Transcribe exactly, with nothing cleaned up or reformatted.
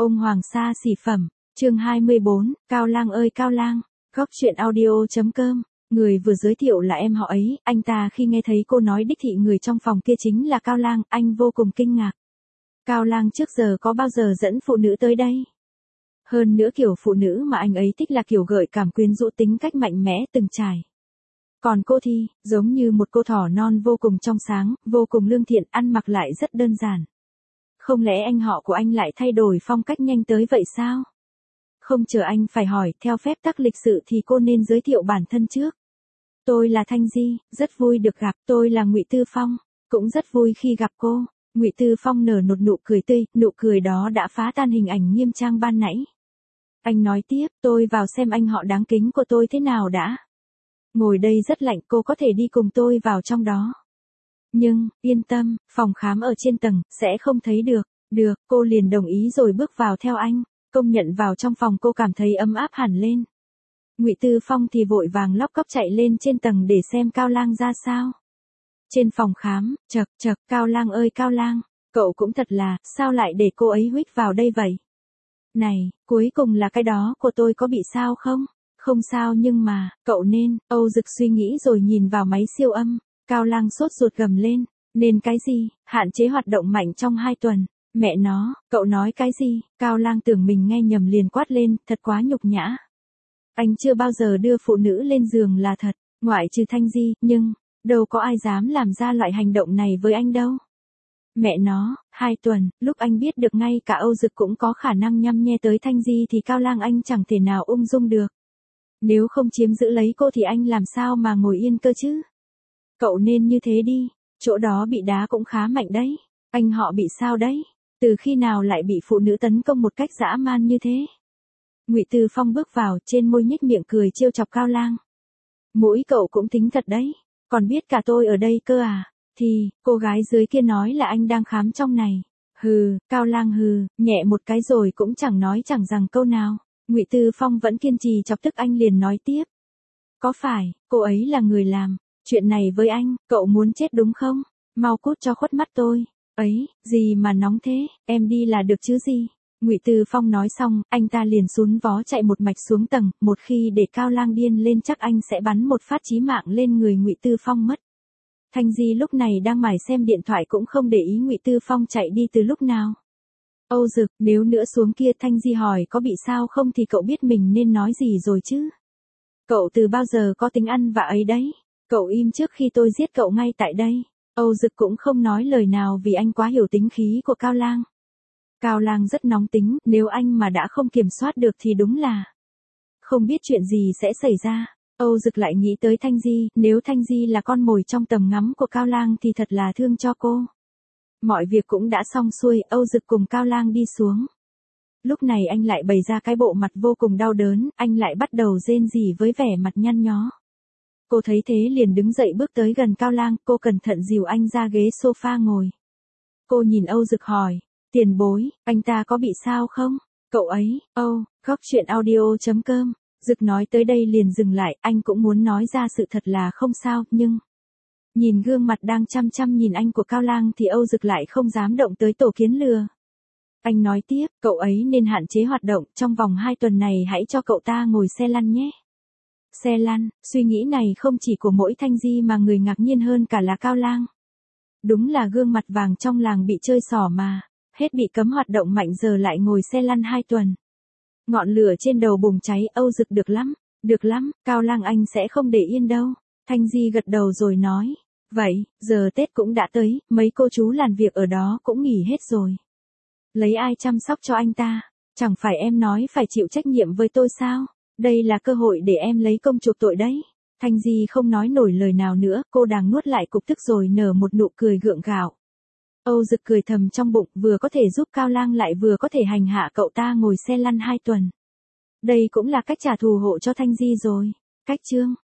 Ông Hoàng Sa xỉ phẩm, chương hai mươi bốn, Cao Lang ơi Cao Lang, góc truyện audio.com. Người vừa giới thiệu là em họ ấy, anh ta khi nghe thấy cô nói đích thị người trong phòng kia chính là Cao Lang, anh vô cùng kinh ngạc. Cao Lang trước giờ có bao giờ dẫn phụ nữ tới đây? Hơn nữa kiểu phụ nữ mà anh ấy thích là kiểu gợi cảm quyến rũ tính cách mạnh mẽ từng trải. Còn cô thì, giống như một cô thỏ non vô cùng trong sáng, vô cùng lương thiện, ăn mặc lại rất đơn giản. Không lẽ anh họ của anh lại thay đổi phong cách nhanh tới vậy sao? Không chờ anh phải hỏi, theo phép tắc lịch sự thì cô nên giới thiệu bản thân trước. Tôi là Thanh Di, rất vui được gặp, tôi là Ngụy Tư Phong, cũng rất vui khi gặp cô. Ngụy Tư Phong nở một nụ cười tươi, nụ cười đó đã phá tan hình ảnh nghiêm trang ban nãy. Anh nói tiếp, tôi vào xem anh họ đáng kính của tôi thế nào đã. Ngồi đây rất lạnh, cô có thể đi cùng tôi vào trong đó. Nhưng, yên tâm, phòng khám ở trên tầng, sẽ không thấy được. Được, cô liền đồng ý rồi bước vào theo anh. Công nhận vào trong phòng cô cảm thấy ấm áp hẳn lên. Ngụy Tư Phong thì vội vàng lóc cóc chạy lên trên tầng để xem Cao Lang ra sao. Trên phòng khám, chậc chậc, Cao Lang ơi Cao Lang, cậu cũng thật là, sao lại để cô ấy huých vào đây vậy? Này, cuối cùng là cái đó của tôi có bị sao không? Không sao nhưng mà, cậu nên, Âu Dực suy nghĩ rồi nhìn vào máy siêu âm. Cao Lang sốt ruột gầm lên, nên cái gì, hạn chế hoạt động mạnh trong hai tuần. Mẹ nó, cậu nói cái gì? Cao Lang tưởng mình nghe nhầm liền quát lên, thật quá nhục nhã. Anh chưa bao giờ đưa phụ nữ lên giường là thật, ngoại trừ Thanh Di, nhưng, đâu có ai dám làm ra loại hành động này với anh đâu. Mẹ nó, hai tuần, lúc anh biết được ngay cả Âu Dực cũng có khả năng nhăm nhe tới Thanh Di thì Cao Lang anh chẳng thể nào ung dung được. Nếu không chiếm giữ lấy cô thì anh làm sao mà ngồi yên cơ chứ? Cậu nên như thế đi, chỗ đó bị đá cũng khá mạnh đấy. Anh họ bị sao đấy? Từ khi nào lại bị phụ nữ tấn công một cách dã man như thế? Ngụy Tư Phong bước vào, trên môi nhếch miệng cười trêu chọc Cao Lang. Mũi cậu cũng tính thật đấy, còn biết cả tôi ở đây cơ à? Thì, cô gái dưới kia nói là anh đang khám trong này. Hừ, Cao Lang hừ, nhẹ một cái rồi cũng chẳng nói chẳng rằng câu nào. Ngụy Tư Phong vẫn kiên trì chọc tức anh liền nói tiếp. Có phải, cô ấy là người làm chuyện này với anh, cậu muốn chết đúng không? Mau cút cho khuất mắt tôi. Ấy, gì mà nóng thế, em đi là được chứ gì? Ngụy Tư Phong nói xong, anh ta liền xún vó chạy một mạch xuống tầng, một khi để Cao Lang điên lên chắc anh sẽ bắn một phát chí mạng lên người Ngụy Tư Phong mất. Thanh Di lúc này đang mải xem điện thoại cũng không để ý Ngụy Tư Phong chạy đi từ lúc nào. Âu Dực, nếu nữa xuống kia Thanh Di hỏi có bị sao không thì cậu biết mình nên nói gì rồi chứ? Cậu từ bao giờ có tính ăn vạ ấy đấy? Cậu im trước khi tôi giết cậu ngay tại đây. Âu Dực cũng không nói lời nào vì anh quá hiểu tính khí của Cao Lang. Cao Lang rất nóng tính, nếu anh mà đã không kiểm soát được thì đúng là không biết chuyện gì sẽ xảy ra. Âu Dực lại nghĩ tới Thanh Di, nếu Thanh Di là con mồi trong tầm ngắm của Cao Lang thì thật là thương cho cô. Mọi việc cũng đã xong xuôi, Âu Dực cùng Cao Lang đi xuống. Lúc này anh lại bày ra cái bộ mặt vô cùng đau đớn, anh lại bắt đầu rên rỉ với vẻ mặt nhăn nhó. Cô thấy thế liền đứng dậy bước tới gần Cao Lang, cô cẩn thận dìu anh ra ghế sofa ngồi. Cô nhìn Âu Dực hỏi, tiền bối, anh ta có bị sao không? Cậu ấy, Âu, góc truyện audio.com. Dực nói tới đây liền dừng lại, anh cũng muốn nói ra sự thật là không sao, nhưng nhìn gương mặt đang chăm chăm nhìn anh của Cao Lang thì Âu Dực lại không dám động tới tổ kiến lừa. Anh nói tiếp, cậu ấy nên hạn chế hoạt động, trong vòng hai tuần này hãy cho cậu ta ngồi xe lăn nhé. Xe lăn, suy nghĩ này không chỉ của mỗi Thanh Di mà người ngạc nhiên hơn cả là Cao Lang. Đúng là gương mặt vàng trong làng bị chơi xỏ mà, hết bị cấm hoạt động mạnh giờ lại ngồi xe lăn hai tuần. Ngọn lửa trên đầu bùng cháy, Âu Dực được lắm, được lắm, Cao Lang anh sẽ không để yên đâu. Thanh Di gật đầu rồi nói, vậy, giờ Tết cũng đã tới, mấy cô chú làm việc ở đó cũng nghỉ hết rồi. Lấy ai chăm sóc cho anh ta, chẳng phải em nói phải chịu trách nhiệm với tôi sao? Đây là cơ hội để em lấy công chuộc tội đấy. Thanh Di không nói nổi lời nào nữa, cô đang nuốt lại cục tức rồi nở một nụ cười gượng gạo. Âu Dực cười thầm trong bụng, vừa có thể giúp Cao Lang lại vừa có thể hành hạ cậu ta ngồi xe lăn hai tuần. Đây cũng là cách trả thù hộ cho Thanh Di rồi. Cách chương